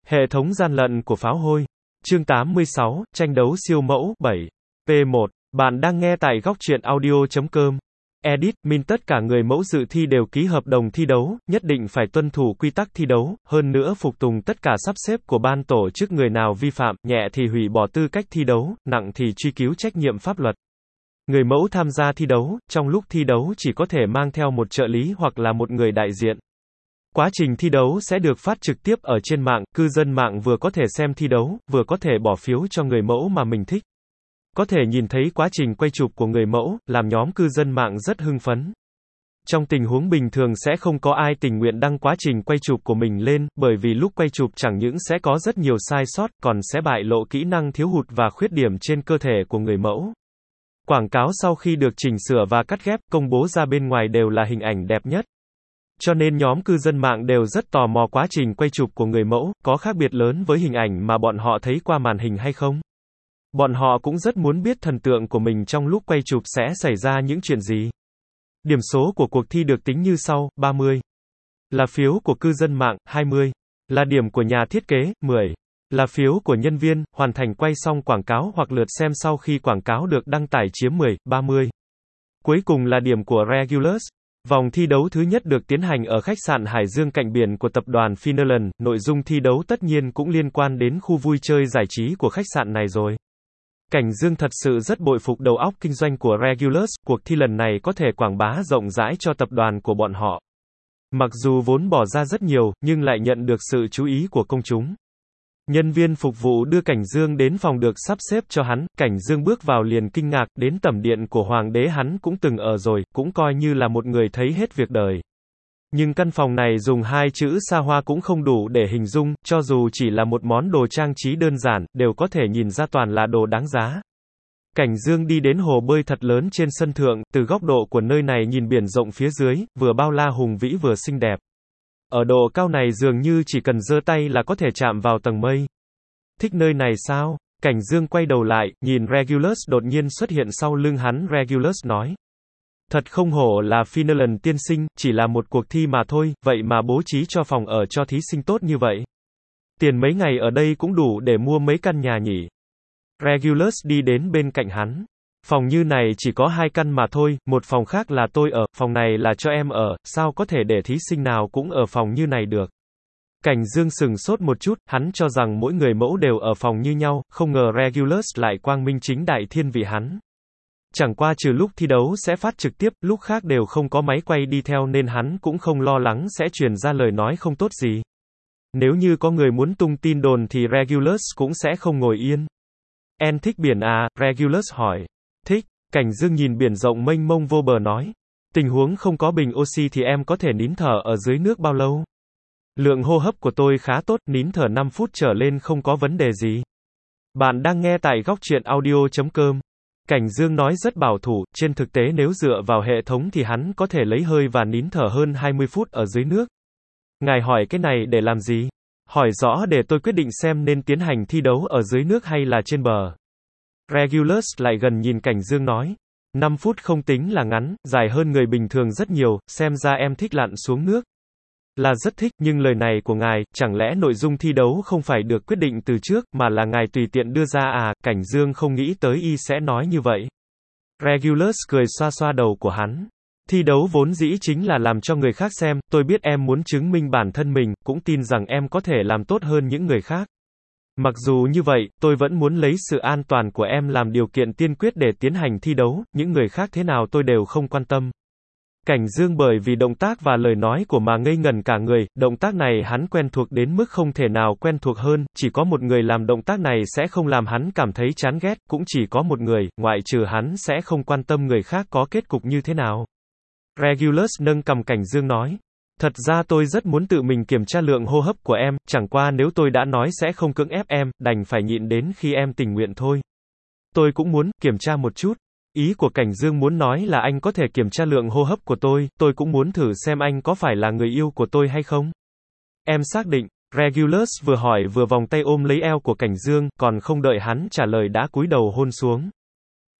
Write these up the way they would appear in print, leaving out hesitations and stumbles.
Hệ thống gian lận của pháo hôi. Chương 86, tranh đấu siêu mẫu, 7. P1. Bạn đang nghe tại góc truyện audio.com. Edit, min tất cả người mẫu dự thi đều ký hợp đồng thi đấu, nhất định phải tuân thủ quy tắc thi đấu, hơn nữa phục tùng tất cả sắp xếp của ban tổ chức, người nào vi phạm, nhẹ thì hủy bỏ tư cách thi đấu, nặng thì truy cứu trách nhiệm pháp luật. Người mẫu tham gia thi đấu, trong lúc thi đấu chỉ có thể mang theo một trợ lý hoặc là một người đại diện. Quá trình thi đấu sẽ được phát trực tiếp ở trên mạng, cư dân mạng vừa có thể xem thi đấu, vừa có thể bỏ phiếu cho người mẫu mà mình thích. Có thể nhìn thấy quá trình quay chụp của người mẫu, làm nhóm cư dân mạng rất hưng phấn. Trong tình huống bình thường sẽ không có ai tình nguyện đăng quá trình quay chụp của mình lên, bởi vì lúc quay chụp chẳng những sẽ có rất nhiều sai sót, còn sẽ bại lộ kỹ năng thiếu hụt và khuyết điểm trên cơ thể của người mẫu. Quảng cáo sau khi được chỉnh sửa và cắt ghép, công bố ra bên ngoài đều là hình ảnh đẹp nhất. Cho nên nhóm cư dân mạng đều rất tò mò quá trình quay chụp của người mẫu, có khác biệt lớn với hình ảnh mà bọn họ thấy qua màn hình hay không? Bọn họ cũng rất muốn biết thần tượng của mình trong lúc quay chụp sẽ xảy ra những chuyện gì. Điểm số của cuộc thi được tính như sau, 30. Là phiếu của cư dân mạng, 20. Là điểm của nhà thiết kế, 10. Là phiếu của nhân viên, hoàn thành quay xong quảng cáo hoặc lượt xem sau khi quảng cáo được đăng tải chiếm 10, 30. Cuối cùng là điểm của Regulus. Vòng thi đấu thứ nhất được tiến hành ở khách sạn Hải Dương cạnh biển của tập đoàn Fineland, nội dung thi đấu tất nhiên cũng liên quan đến khu vui chơi giải trí của khách sạn này rồi. Cảnh Dương thật sự rất bội phục đầu óc kinh doanh của Regulus, cuộc thi lần này có thể quảng bá rộng rãi cho tập đoàn của bọn họ. Mặc dù vốn bỏ ra rất nhiều, nhưng lại nhận được sự chú ý của công chúng. Nhân viên phục vụ đưa Cảnh Dương đến phòng được sắp xếp cho hắn, Cảnh Dương bước vào liền kinh ngạc, đến tẩm điện của hoàng đế hắn cũng từng ở rồi, cũng coi như là một người thấy hết việc đời. Nhưng căn phòng này dùng hai chữ xa hoa cũng không đủ để hình dung, cho dù chỉ là một món đồ trang trí đơn giản, đều có thể nhìn ra toàn là đồ đáng giá. Cảnh Dương đi đến hồ bơi thật lớn trên sân thượng, từ góc độ của nơi này nhìn biển rộng phía dưới, vừa bao la hùng vĩ vừa xinh đẹp. Ở độ cao này dường như chỉ cần giơ tay là có thể chạm vào tầng mây. Thích nơi này sao? Cảnh Dương quay đầu lại, nhìn Regulus đột nhiên xuất hiện sau lưng hắn. Regulus nói. Thật không hổ là Fineland tiên sinh, chỉ là một cuộc thi mà thôi, vậy mà bố trí cho phòng ở cho thí sinh tốt như vậy. Tiền mấy ngày ở đây cũng đủ để mua mấy căn nhà nhỉ. Regulus đi đến bên cạnh hắn. Phòng như này chỉ có 2 căn mà thôi, một phòng khác là tôi ở, phòng này là cho em ở, sao có thể để thí sinh nào cũng ở phòng như này được. Cảnh Dương sừng sốt một chút, hắn cho rằng mỗi người mẫu đều ở phòng như nhau, không ngờ Regulus lại quang minh chính đại thiên vị hắn. Chẳng qua trừ lúc thi đấu sẽ phát trực tiếp, lúc khác đều không có máy quay đi theo nên hắn cũng không lo lắng sẽ truyền ra lời nói không tốt gì. Nếu như có người muốn tung tin đồn thì Regulus cũng sẽ không ngồi yên. Em thích biển à? Regulus hỏi. Thích. Cảnh Dương nhìn biển rộng mênh mông vô bờ nói. Tình huống không có bình oxy thì em có thể nín thở ở dưới nước bao lâu? Lượng hô hấp của tôi khá tốt, nín thở 5 phút trở lên không có vấn đề gì. Bạn đang nghe tại góc truyện audio.com. Cảnh Dương nói rất bảo thủ, trên thực tế nếu dựa vào hệ thống thì hắn có thể lấy hơi và nín thở hơn 20 phút ở dưới nước. Ngài hỏi cái này để làm gì? Hỏi rõ để tôi quyết định xem nên tiến hành thi đấu ở dưới nước hay là trên bờ. Regulus lại gần nhìn Cảnh Dương nói. 5 phút không tính là ngắn, dài hơn người bình thường rất nhiều, xem ra em thích lặn xuống nước. Là rất thích, nhưng lời này của ngài, chẳng lẽ nội dung thi đấu không phải được quyết định từ trước, mà là ngài tùy tiện đưa ra à? Cảnh Dương không nghĩ tới y sẽ nói như vậy. Regulus cười xoa xoa đầu của hắn. Thi đấu vốn dĩ chính là làm cho người khác xem, tôi biết em muốn chứng minh bản thân mình, cũng tin rằng em có thể làm tốt hơn những người khác. Mặc dù như vậy, tôi vẫn muốn lấy sự an toàn của em làm điều kiện tiên quyết để tiến hành thi đấu, những người khác thế nào tôi đều không quan tâm. Cảnh Dương bởi vì động tác và lời nói của mà ngây ngẩn cả người, động tác này hắn quen thuộc đến mức không thể nào quen thuộc hơn, chỉ có một người làm động tác này sẽ không làm hắn cảm thấy chán ghét, cũng chỉ có một người, ngoại trừ hắn sẽ không quan tâm người khác có kết cục như thế nào. Regulus nâng cằm. Cảnh Dương nói. Thật ra tôi rất muốn tự mình kiểm tra lượng hô hấp của em, chẳng qua nếu tôi đã nói sẽ không cưỡng ép em, đành phải nhịn đến khi em tình nguyện thôi. Tôi cũng muốn kiểm tra một chút. Ý của Cảnh Dương muốn nói là anh có thể kiểm tra lượng hô hấp của tôi cũng muốn thử xem anh có phải là người yêu của tôi hay không. Em xác định. Regulus vừa hỏi vừa vòng tay ôm lấy eo của Cảnh Dương, còn không đợi hắn trả lời đã cúi đầu hôn xuống.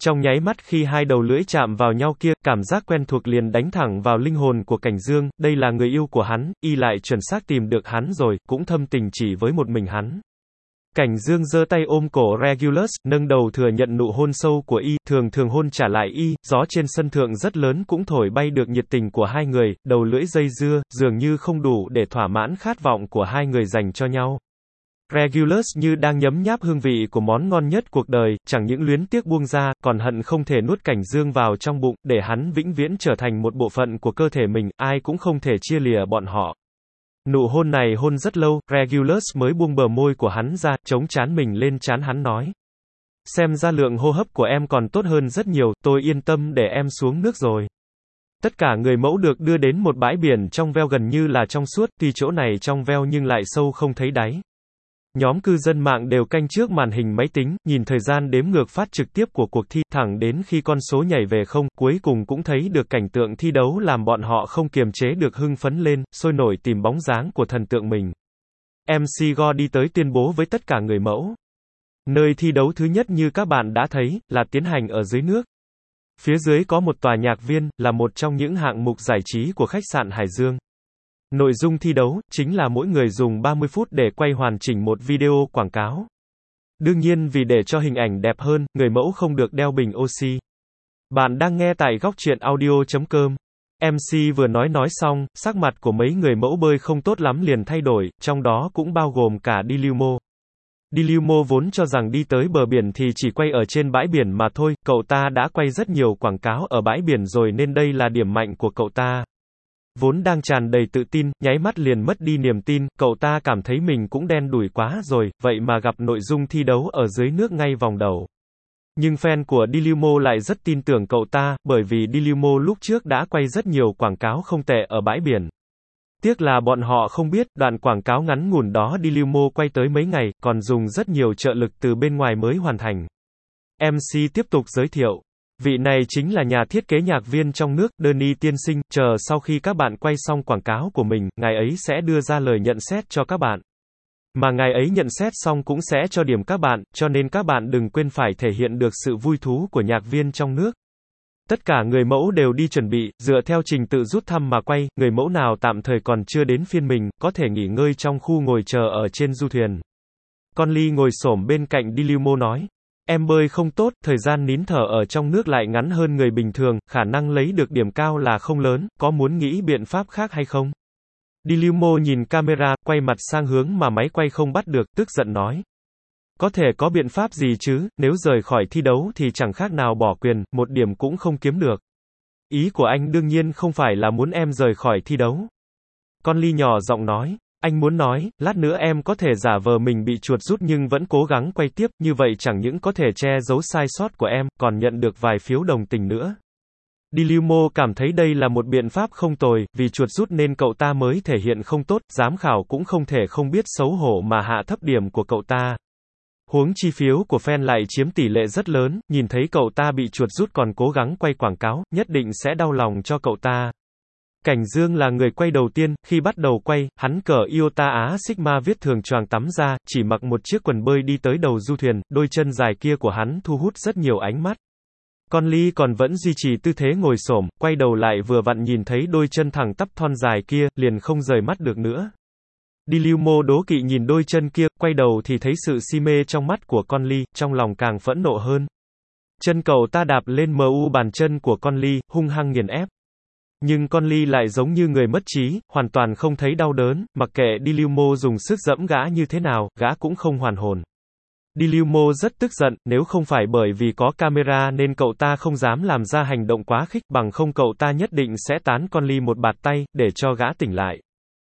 Trong nháy mắt khi hai đầu lưỡi chạm vào nhau kia, cảm giác quen thuộc liền đánh thẳng vào linh hồn của Cảnh Dương, đây là người yêu của hắn, y lại chuẩn xác tìm được hắn rồi, cũng thâm tình chỉ với một mình hắn. Cảnh Dương giơ tay ôm cổ Regulus, nâng đầu thừa nhận nụ hôn sâu của y, thường thường hôn trả lại y, gió trên sân thượng rất lớn cũng thổi bay được nhiệt tình của hai người, đầu lưỡi dây dưa, dường như không đủ để thỏa mãn khát vọng của hai người dành cho nhau. Regulus như đang nhấm nháp hương vị của món ngon nhất cuộc đời, chẳng những luyến tiếc buông ra, còn hận không thể nuốt Cảnh Dương vào trong bụng, để hắn vĩnh viễn trở thành một bộ phận của cơ thể mình, ai cũng không thể chia lìa bọn họ. Nụ hôn này hôn rất lâu, Regulus mới buông bờ môi của hắn ra, chống trán mình lên trán hắn nói. Xem ra lượng hô hấp của em còn tốt hơn rất nhiều, tôi yên tâm để em xuống nước rồi. Tất cả người mẫu được đưa đến một bãi biển trong veo gần như là trong suốt, tuy chỗ này trong veo nhưng lại sâu không thấy đáy. Nhóm cư dân mạng đều canh trước màn hình máy tính, nhìn thời gian đếm ngược phát trực tiếp của cuộc thi, thẳng đến khi con số nhảy về không, cuối cùng cũng thấy được cảnh tượng thi đấu làm bọn họ không kiềm chế được hưng phấn lên, sôi nổi tìm bóng dáng của thần tượng mình. MC Go đi tới tuyên bố với tất cả người mẫu. Nơi thi đấu thứ nhất như các bạn đã thấy, là tiến hành ở dưới nước. Phía dưới có một tòa nhạc viên, là một trong những hạng mục giải trí của khách sạn Hải Dương. Nội dung thi đấu, chính là mỗi người dùng 30 phút để quay hoàn chỉnh một video quảng cáo. Đương nhiên vì để cho hình ảnh đẹp hơn, người mẫu không được đeo bình oxy. Bạn đang nghe tại góc truyện audio.com. MC vừa nói xong, sắc mặt của mấy người mẫu bơi không tốt lắm liền thay đổi, trong đó cũng bao gồm cả Dilumo. Dilumo vốn cho rằng đi tới bờ biển thì chỉ quay ở trên bãi biển mà thôi, cậu ta đã quay rất nhiều quảng cáo ở bãi biển rồi nên đây là điểm mạnh của cậu ta. Vốn đang tràn đầy tự tin, nháy mắt liền mất đi niềm tin, cậu ta cảm thấy mình cũng đen đủi quá rồi, vậy mà gặp nội dung thi đấu ở dưới nước ngay vòng đầu. Nhưng fan của Dilumo lại rất tin tưởng cậu ta, bởi vì Dilumo lúc trước đã quay rất nhiều quảng cáo không tệ ở bãi biển. Tiếc là bọn họ không biết, đoạn quảng cáo ngắn ngủn đó Dilumo quay tới mấy ngày, còn dùng rất nhiều trợ lực từ bên ngoài mới hoàn thành. MC tiếp tục giới thiệu. Vị này chính là nhà thiết kế nhạc viên trong nước, Danny tiên sinh, chờ sau khi các bạn quay xong quảng cáo của mình, ngài ấy sẽ đưa ra lời nhận xét cho các bạn. Mà ngài ấy nhận xét xong cũng sẽ cho điểm các bạn, cho nên các bạn đừng quên phải thể hiện được sự vui thú của nhạc viên trong nước. Tất cả người mẫu đều đi chuẩn bị, dựa theo trình tự rút thăm mà quay, người mẫu nào tạm thời còn chưa đến phiên mình, có thể nghỉ ngơi trong khu ngồi chờ ở trên du thuyền. Conley ngồi xổm bên cạnh Dilumo nói. Em bơi không tốt, thời gian nín thở ở trong nước lại ngắn hơn người bình thường, khả năng lấy được điểm cao là không lớn, có muốn nghĩ biện pháp khác hay không? Dilumo nhìn camera, quay mặt sang hướng mà máy quay không bắt được, tức giận nói. Có thể có biện pháp gì chứ, nếu rời khỏi thi đấu thì chẳng khác nào bỏ quyền, một điểm cũng không kiếm được. Ý của anh đương nhiên không phải là muốn em rời khỏi thi đấu. Conley nhỏ giọng nói. Anh muốn nói, lát nữa em có thể giả vờ mình bị chuột rút nhưng vẫn cố gắng quay tiếp, như vậy chẳng những có thể che giấu sai sót của em, còn nhận được vài phiếu đồng tình nữa. Dilumo cảm thấy đây là một biện pháp không tồi, vì chuột rút nên cậu ta mới thể hiện không tốt, giám khảo cũng không thể không biết xấu hổ mà hạ thấp điểm của cậu ta. Huống chi phiếu của fan lại chiếm tỷ lệ rất lớn, nhìn thấy cậu ta bị chuột rút còn cố gắng quay quảng cáo, nhất định sẽ đau lòng cho cậu ta. Cảnh Dương là người quay đầu tiên, khi bắt đầu quay, hắn cởi Iota Á Sigma viết thường choàng tắm ra, chỉ mặc một chiếc quần bơi đi tới đầu du thuyền, đôi chân dài kia của hắn thu hút rất nhiều ánh mắt. Conley còn vẫn duy trì tư thế ngồi xổm, quay đầu lại vừa vặn nhìn thấy đôi chân thẳng tắp thon dài kia, liền không rời mắt được nữa. Dilumo đố kỵ nhìn đôi chân kia, quay đầu thì thấy sự si mê trong mắt của Conley, trong lòng càng phẫn nộ hơn. Chân cậu ta đạp lên mu bàn chân của Conley, hung hăng nghiền ép. Nhưng Conley lại giống như người mất trí, hoàn toàn không thấy đau đớn, mặc kệ Dilumo dùng sức giẫm gã như thế nào, gã cũng không hoàn hồn. Dilumo rất tức giận, nếu không phải bởi vì có camera nên cậu ta không dám làm ra hành động quá khích, bằng không cậu ta nhất định sẽ tán Conley một bạt tay, để cho gã tỉnh lại.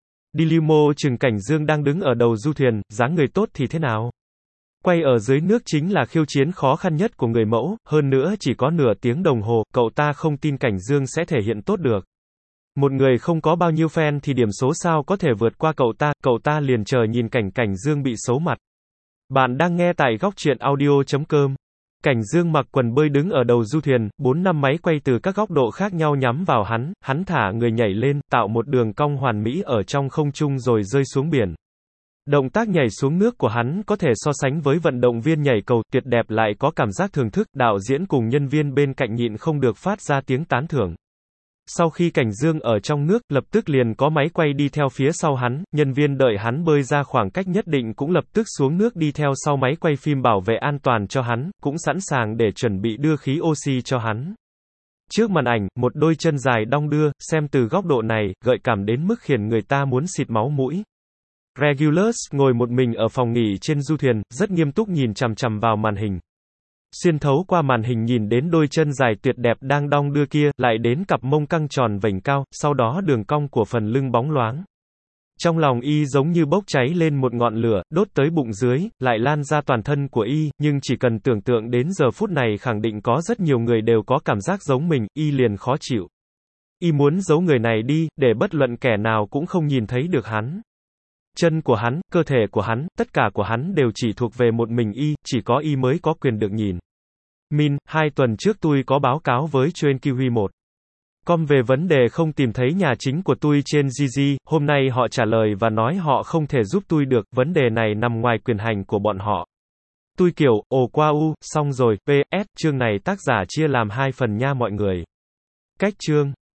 Dilumo chừng Cảnh Dương đang đứng ở đầu du thuyền, dáng người tốt thì thế nào? Quay ở dưới nước chính là khiêu chiến khó khăn nhất của người mẫu, hơn nữa chỉ có nửa tiếng đồng hồ, cậu ta không tin Cảnh Dương sẽ thể hiện tốt được. Một người không có bao nhiêu fan thì điểm số sao có thể vượt qua cậu ta liền chờ nhìn Cảnh Dương bị xấu mặt. Bạn đang nghe tại góc truyện audio.com. Cảnh Dương mặc quần bơi đứng ở đầu du thuyền, 4-5 máy quay từ các góc độ khác nhau nhắm vào hắn thả người nhảy lên, tạo một đường cong hoàn mỹ ở trong không trung rồi rơi xuống biển. Động tác nhảy xuống nước của hắn có thể so sánh với vận động viên nhảy cầu, tuyệt đẹp lại có cảm giác thưởng thức, đạo diễn cùng nhân viên bên cạnh nhịn không được phát ra tiếng tán thưởng. Sau khi Cảnh Dương ở trong nước, lập tức liền có máy quay đi theo phía sau hắn, nhân viên đợi hắn bơi ra khoảng cách nhất định cũng lập tức xuống nước đi theo sau máy quay phim bảo vệ an toàn cho hắn, cũng sẵn sàng để chuẩn bị đưa khí oxy cho hắn. Trước màn ảnh, một đôi chân dài đong đưa, xem từ góc độ này, gợi cảm đến mức khiến người ta muốn xịt máu mũi. Regulus ngồi một mình ở phòng nghỉ trên du thuyền, rất nghiêm túc nhìn chằm chằm vào màn hình. Xuyên thấu qua màn hình nhìn đến đôi chân dài tuyệt đẹp đang đong đưa kia, lại đến cặp mông căng tròn vểnh cao, sau đó đường cong của phần lưng bóng loáng. Trong lòng y giống như bốc cháy lên một ngọn lửa, đốt tới bụng dưới, lại lan ra toàn thân của y, nhưng chỉ cần tưởng tượng đến giờ phút này khẳng định có rất nhiều người đều có cảm giác giống mình, y liền khó chịu. Y muốn giấu người này đi, để bất luận kẻ nào cũng không nhìn thấy được hắn. Chân của hắn, cơ thể của hắn, tất cả của hắn đều chỉ thuộc về một mình y, chỉ có y mới có quyền được nhìn. Min, 2 tuần trước tôi có báo cáo với Chuyên Kiwi 1. Com về vấn đề không tìm thấy nhà chính của tôi trên GG, hôm nay họ trả lời và nói họ không thể giúp tôi được, vấn đề này nằm ngoài quyền hành của bọn họ. Tôi kiểu, ồ qua u, xong rồi, PS, chương này tác giả chia làm 2 phần nha mọi người. Cách chương.